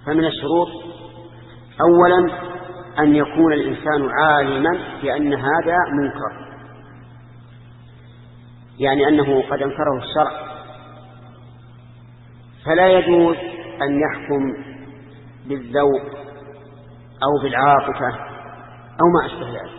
فمن الشروط أولا أن يكون الإنسان عالما بأن هذا منكر، يعني أنه قد أنكره الشرع، فلا يجوز أن يحكم بالذوق أو بالعاطفة أو ما أشبه ذلك،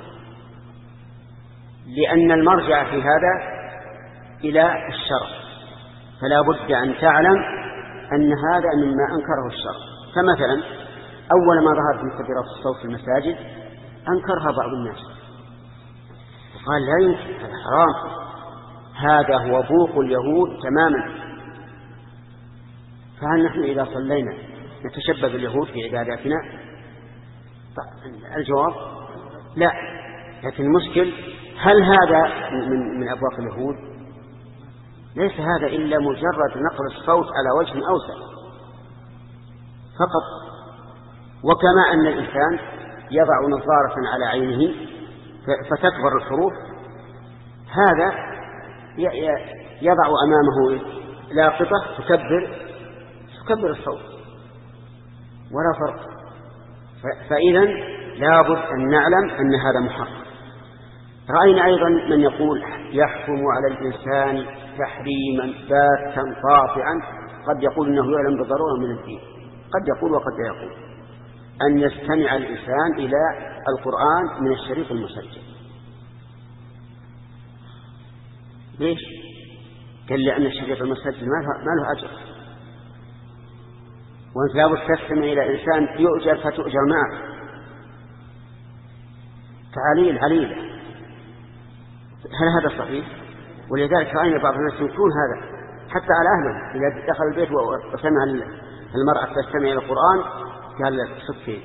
لأن المرجع في هذا إلى الشرع، فلا بد أن تعلم أن هذا مما أنكره الشرع. فمثلا أول ما ظهرت مكبرات الصوت في المساجد أنكرها بعض الناس وقال لا يمكن، هذا حرام، هذا هو بوق اليهود تماما. فهل نحن إذا صلينا نتشبه باليهود في عباداتنا؟ الجواب لا. لكن المشكل هل هذا من أبواق اليهود؟ ليس هذا إلا مجرد نقل الصوت على وجه أوسع فقط. وكما أن الإنسان يضع نظارة على عينه فتكبر الحروف، هذا يضع أمامه لاقطة تكبر الصوت ولا فرق. فإذا لابد أن نعلم أن هذا محرم. رأينا أيضا من يقول يحكم على الإنسان تحريما باتا قاطعا، قد يقول أنه يعلم بالضرورة من الدين، قد يقول وقد لا يقول، أن يستمع الإنسان إلى القرآن من الشريط المسجل. ليش؟ قال لأن الشريط المسجل ما له أجر، وأنت لابد تستمع إلى إنسان يؤجر فتؤجر معه عليلة. هل هذا صحيح؟ ولذلك رأينا بعض الناس يكون هذا حتى على أهله، إذا دخل البيت وسمع المرأة تستمع إلى القرآن قال صفين.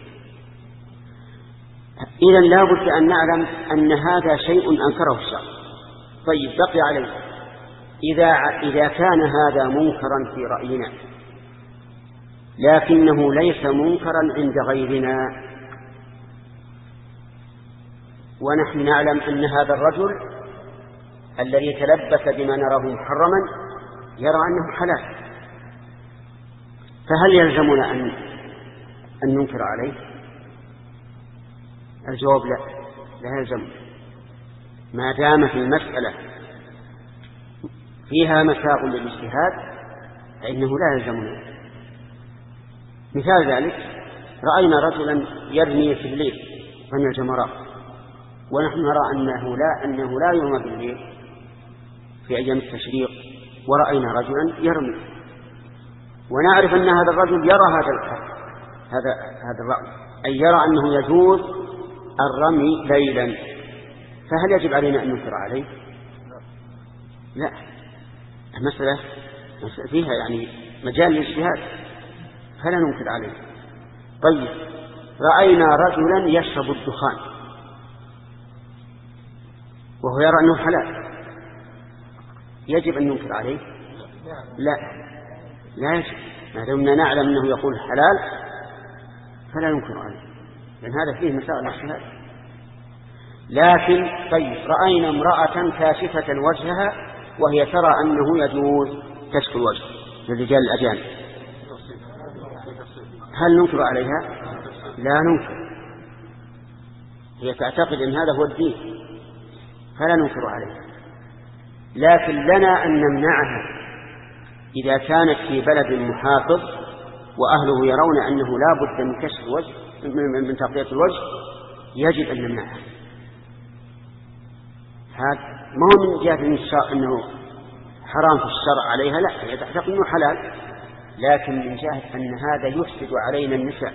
إذن لا بد أن نعلم أن هذا شيء أنكره الشرع. طيب بقي عليه إذا كان هذا منكرا في رأينا لكنه ليس منكرا عند غيرنا، ونحن نعلم أن هذا الرجل الذي تلبس بما نراه محرما يرى أنه حلال، فهل يلزمنا أن ننكر عليه؟ الجواب لا يلزم، ما دامت المسألة فيها مساغ للاجتهاد فإنه لا يلزمنا. مثال ذلك رأينا رجلا يرمي في الليل رمي الجمرات، ونحن نرى أنه لا يرمى بالليل في أيام التشريق، ورأينا رجلا يرمي، ونعرف أن هذا الرجل يرى هذا الرأي، أي يرى أنه يجوز الرمي ليلا، فهل يجب علينا أن ننكر عليه؟ لا، المسألة فيها يعني مجال للاجتهاد فلا ننكر عليه. طيب رأينا رجلا يشرب الدخان وهو يرى أنه حلال، يجب أن ننكر عليه؟ لا يجب، ما دمنا نعلم أنه يقول حلال فلا ننكر عليه، لأن هذا فيه مسائل الاجتهاد. لكن طيب رأينا امرأة كاشفة وجهها وهي ترى أنه يجوز كشف الوجه للرجال الأجانب، هل ننكر عليها؟ لا ننكر، هي تعتقد أن هذا هو الدين فلا ننكر عليها، لكن لنا أن نمنعها إذا كانت في بلد محافظ وأهله يرون أنه لا بد من كشف الوجه من تغطية الوجه، يجب أن نمنعها. هذا ما هو من جهة أنه حرام في الشرع عليها، لا، هي تعتقد أنه حلال، لكن من جهة أن هذا يفسد علينا النساء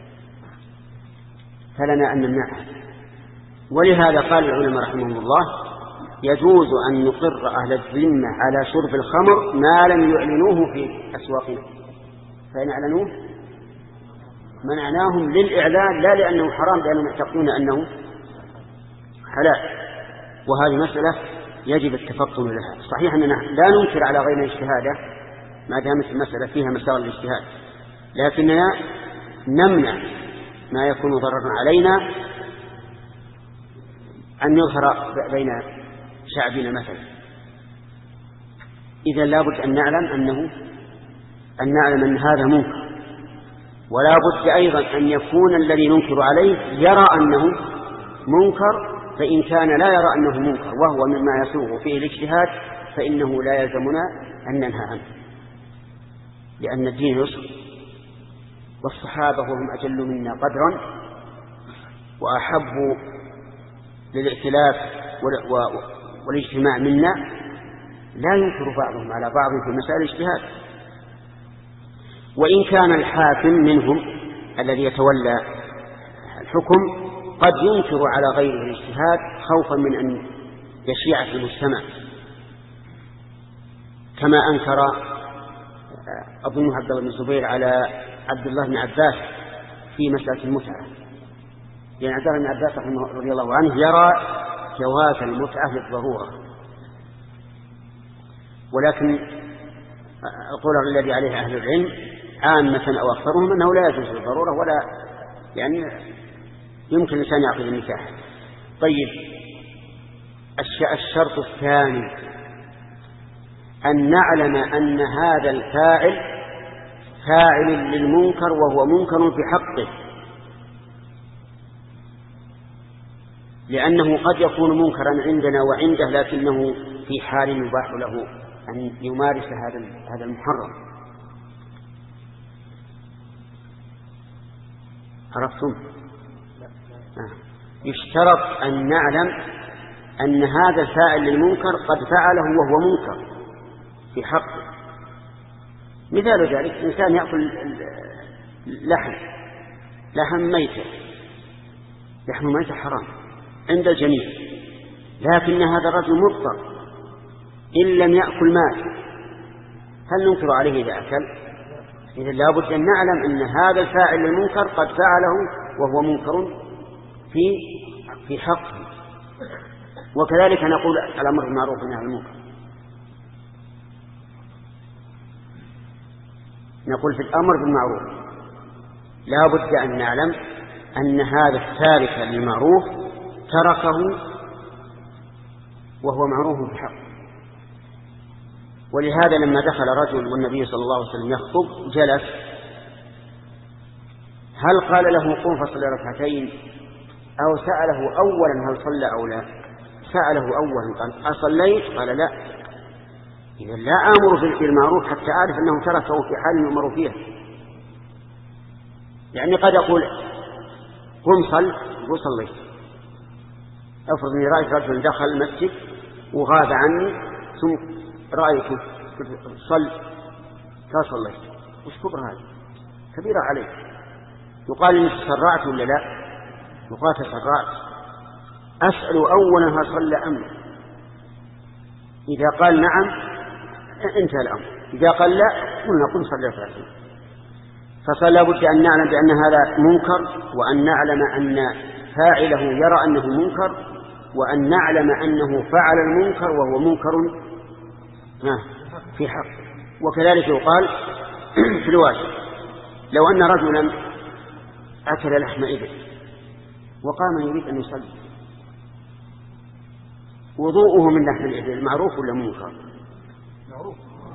فلنا أن نمنعها. ولهذا قال العلماء رحمهم الله يجوز أن نقر أهل الذمة على شرب الخمر ما لم يعلنوه في أسواقنا، فإن أعلنوه منعناهم للإعلان لا لأنه حرام، لأنهم يعتقدون أنه حلال. وهذه مسألة يجب التفطن لها. صحيح أننا لا ننكر على غيرنا اجتهاده ما دامت المسألة فيها مسار الاجتهاد، لكننا نمنع ما يكون ضررا علينا أن يظهر بين شعبنا مثلا. إذا لابد أن نعلم أن هذا منكر، ولا بد أيضا أن يكون الذي ننكر عليه يرى أنه منكر، فإن كان لا يرى أنه منكر وهو مما يسوغ فيه الاجتهاد فإنه لا يلزمنا أن ننهى عنه، لأن الدين يسر، والصحابة وهم أجل منا قدرا وأحب للائتلاف والاجتماع منا، لا ينكر بعضهم على بعض في مسائل الاجتهاد. وإن كان الحاكم منهم الذي يتولى الحكم قد ينكر على غيره الاجتهاد خوفا من أن يشيع في المجتمع، كما أنكر أظن عبد الله بن الزبير على عبد الله بن عباس في مسألة المتعة، لأن عبد الله بن عباس رضي الله عنه يرى جواز المتعة للضرورة، ولكن القول الذي عليه أهل العلم عامة أو أكثرهم أنه لا يجوز للضرورة، ولا يعني يمكن الإنسان يعقد النكاح. طيب، الشرط الثاني أن نعلم أن هذا الفاعل فاعل للمنكر وهو منكر في حقه، لأنه قد يكون منكرا عندنا وعنده لكنه في حال يباح له أن يمارس هذا المحرم. عرفتم؟ يشترط أن نعلم أن هذا الفاعل للمنكر قد فعله وهو منكر في حقه. مثال ذلك إنسان يأكل لحم ميتة، لحم ميتة حرام عند الجميع، لكن هذا الرجل مضطر إن لم يأكل مات، هل ننكر عليه إذا أكل؟ إذا لابد أن نعلم أن هذا الفاعل للمنكر قد فعله وهو منكر في حقه. وكذلك نقول الأمر بالمعروف والنهي عن المنكر، نقول في الأمر بالمعروف لا بد أن نعلم أن هذا التارك للمعروف تركه وهو معروف بحق. ولهذا لما دخل رجل والنبي صلى الله عليه وسلم يخطب جلس، هل قال له قم فصلي ركعتين أو سأله أولا هل صلى أو لا؟ سأله أولا قال أصليت؟ قال لا. إذا لا آمر بالمعروف حتى أعرف أنه تركه في حال يؤمر فيها. يعني قد أقول قم صل وصليت، أفرض أني رأيت رجل دخل المسجد وغاب عني ثم رأيته صل فصليت، وش كبر هذا؟ كبيرة عليك. يقال إنك تسرعت ولا لا؟ يقال تسرعت. أسأل أولا هل صلى أم لا؟ إذا قال نعم انتهى الأمر، إذا قال لا قلنا قم صلي ركعتين. فلا بد أن نعلم بأن هذا منكر، وأن نعلم أن فاعله يرى أنه منكر، وأن نعلم أنه فعل المنكر وهو منكر في حق. وكذلك يقال في الواجب، لو أن رجلا أكل لحم إبل وقام يريد أن يصلي، وضوءه من لحم الإبل معروف ولا منكر؟ معروف.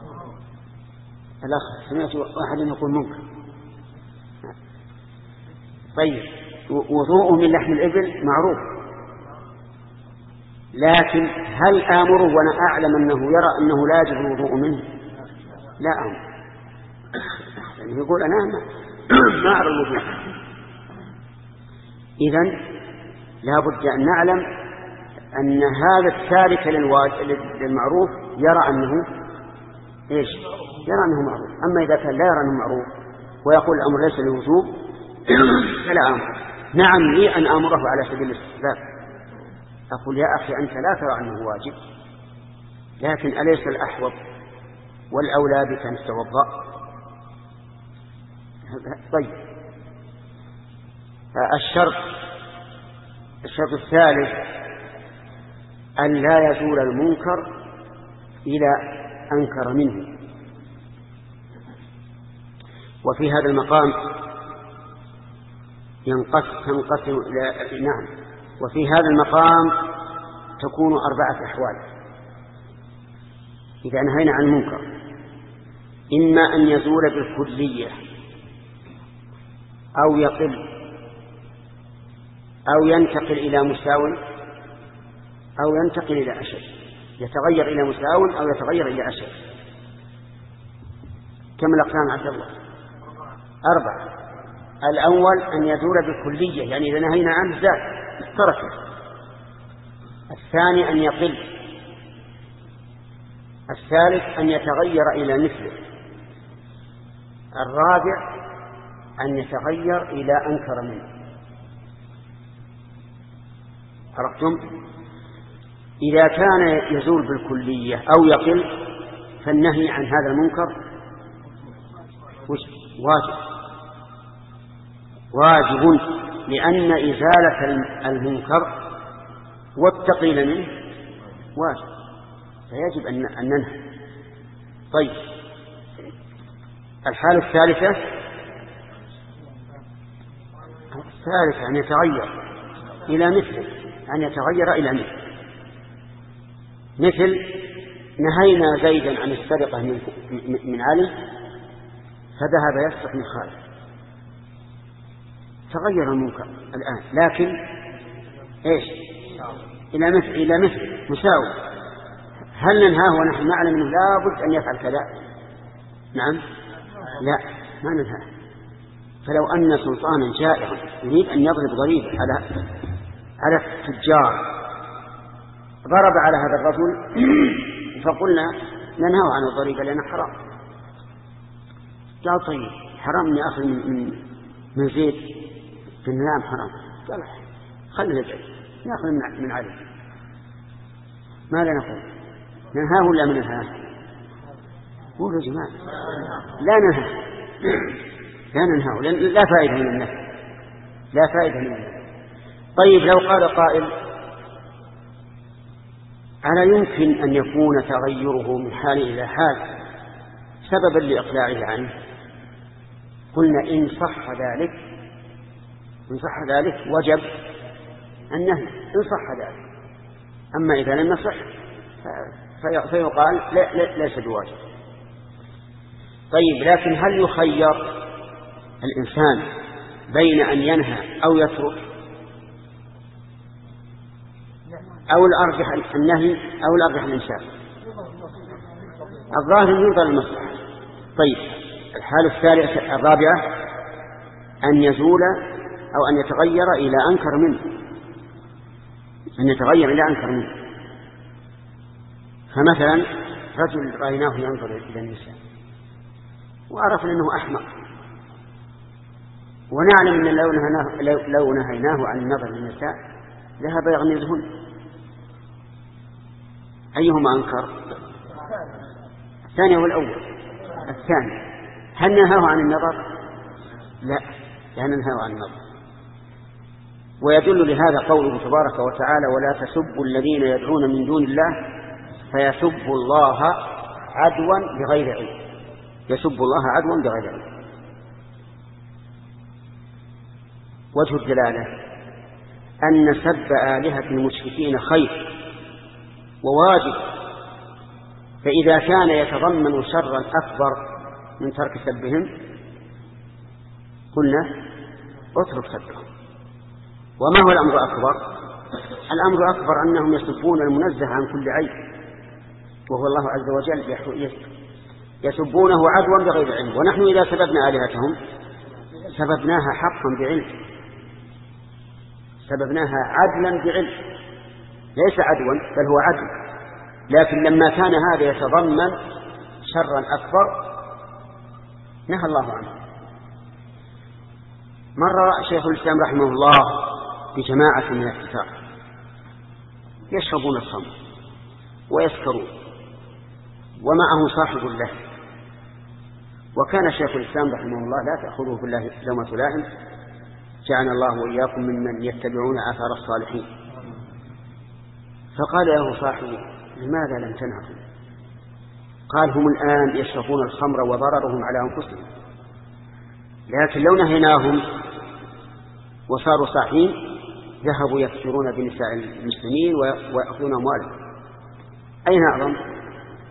الأخ سمعت واحد يقول منكر. طيب، وضوءه من لحم الإبل معروف، لكن هل آمره وأنا أعلم أنه يرى أنه لا يجب الوضوء منه؟ لا أمر. يعني يقول أنا ما أرى الوضوء. إذن لا بد أن نعلم أن هذا التارك للمعروف يرى أنه إيش؟ يرى أنه معروف. أما إذا كان لا يرى أنه معروف ويقول الأمر ليس للوجوب فلا أمر. نعم لي أن أمره على سبيل الاستحباب، أقول يا أخي أنت لا ترى أنه واجب، لكن أليس الأحوط والأولى بك أن تتوضأ؟ طيب، الشرط الثالث أن لا يزول المنكر إلى أنكر منه. وفي هذا المقام تنقسم نعم، وفي هذا المقام تكون 4 أحوال إذا نهينا عن المنكر: إما أن يزول بالكلية أو يقل أو ينتقل إلى مساو أو ينتقل إلى أشد، يتغير إلى مساو أو يتغير إلى أشد. كم الأقسام عبد الله؟ 4. الأول أن يزول بالكلية، يعني إذا نهينا عنه زاد تركه. الثاني أن يقل. الثالث أن يتغير إلى مثله. الرابع أن يتغير إلى أنكر منه. عرفتم؟ إذا كان يزول بالكلية أو يقل فالنهي عن هذا المنكر واجب، لأن إزالة المنكر والتقليل منه واجب، فيجب أن ننهي. طيب، الحالة الثالثة أن يتغير إلى مثله، أن يتغير إلى مثله. مثل نهينا زيدا عن السرقة من علي فذهب يسرق من خالد، تغير المنكر الآن، لكن إيش؟ إلى مثل مساوي. هل ننهاه ونحن نعلم أنه لابد أن يفعل كذا؟ نعم، لا، ما ننهاه. فلو أن سلطانا جائعا يريد أن يضرب ضريبة على التجار، ضرب على هذا الرجل فقلنا ننهاه عن الضريبة لأنه حرام. قال طيب حرام أن يأخذ من زيد في النعم حرام. قال خليه يأخذ من علي. ماذا نقول؟ ننهاه ولا من ننهاه؟ قولوا يا جماعة لا ننهاه، لا فائدة من النهي، لا فائدة من النهي. طيب لو قال قائل ألا يمكن أن يكون تغيره من حال إلى حال سببا لإقلاعه عنه؟ قلنا إن صح ذلك وجب النهي، إن صح ذلك. أما إذا لم يصح فيقال ليس بواجب. طيب، لكن هل يخير الإنسان بين أن ينهى أو يترك، أو الأرجح النهي أو الأرجح الإمساك؟ الظاهر ينظر المصلحة. طيب، الحالة الرابعة أن يزول أو أن يتغير إلى أنكر منه، فمثلا رجل رأيناه ينظر إلى النساء وعرفنا أنه أحمق، ونعلم أن لو نهيناه عن النظر للنساء ذهب يغمزهن. أيهما أنكر؟ الثاني والأول. الثاني. هل نهاه عن النظر؟ لا نهاه عن النظر. ويدل لهذا قوله تبارك وتعالى ولا تسبوا الذين يدعون من دون الله فيسبوا الله عدوا بغير علم. يسب الله عدوا بغير علم. وجه الدلالة أن سب آلهة المشركين خير وواجب، فإذا كان يتضمن شرا أكبر من ترك سبهم قلنا اترك سبهم. وما هو الأمر الأكبر؟ الأمر الأكبر أنهم يسبون المنزه عن كل عيب، وهو الله عز وجل، يسبونه عدوا بغير علم. ونحن إذا سببنا آلهتهم سببناها حقا بعلم، سببناها عدلا بعلم، ليس عدوا بل هو عدل. لكن لما كان هذا يتضمن شرا أكبر نهى الله عنه. مر شيخ الإسلام رحمه الله بجماعة من الكفار يشربون الخمر ويسكرون ومعه صاحب له، وكان شيخ الإسلام رحمه الله لا تأخذه في الله لومة لائم، جعلنا الله وإياكم ممن يتبعون آثار الصالحين. فقال له صاحبه لماذا لم تنههم؟ قال هم الآن يشربون الخمر وضررهم على أنفسهم، لكن لو نهيناهم وصاروا صاحين ذهبوا يكثرون بنساء المسلمين ويأخذون أموالهم. أين أعظم؟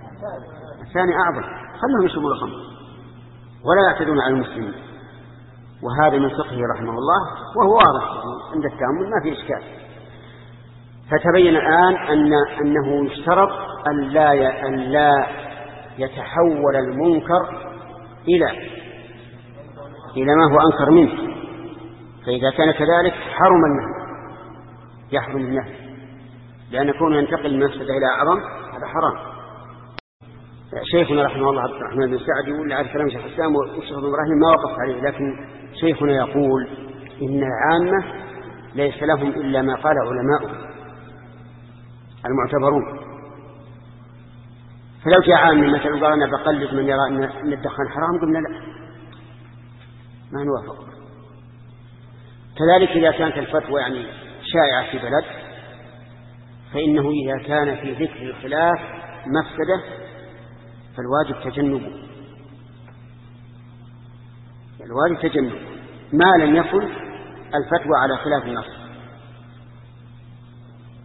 الثاني أعظم. خلهم يشربون الخمر ولا يعتدون على المسلمين. وهذا من فقهه رحمه الله، وهو واضح عند التأمل ما في إشكال. فتبين الآن أنه يشترط أن لا يتحول المنكر إلى ما هو أنكر منه، فإذا كان كذلك حرم النهي، يحرم النهي، لأن كونه ينتقل من مفسدة إلى أعظم هذا حرام. شيخنا رحمه الله عبد الرحمن بن سعد يقول على كلام شيخ الإسلام والشيخ ابن إبراهيم ما وقف عليه، لكن شيخنا يقول إن العامة ليس لهم إلا ما قال علماؤهم المعتبرون. فلو جاء عامي مثلا قال أنا بقلد من يرى أن الدخان حرام، قلنا لا، ما نوافق. كذلك إذا كانت الفتوى يعني شائعة في بلد، فإنه إذا كان في ذكر الخلاف مفسدة فالواجب تجنبه، ما لم يكن الفتوى على خلاف النص.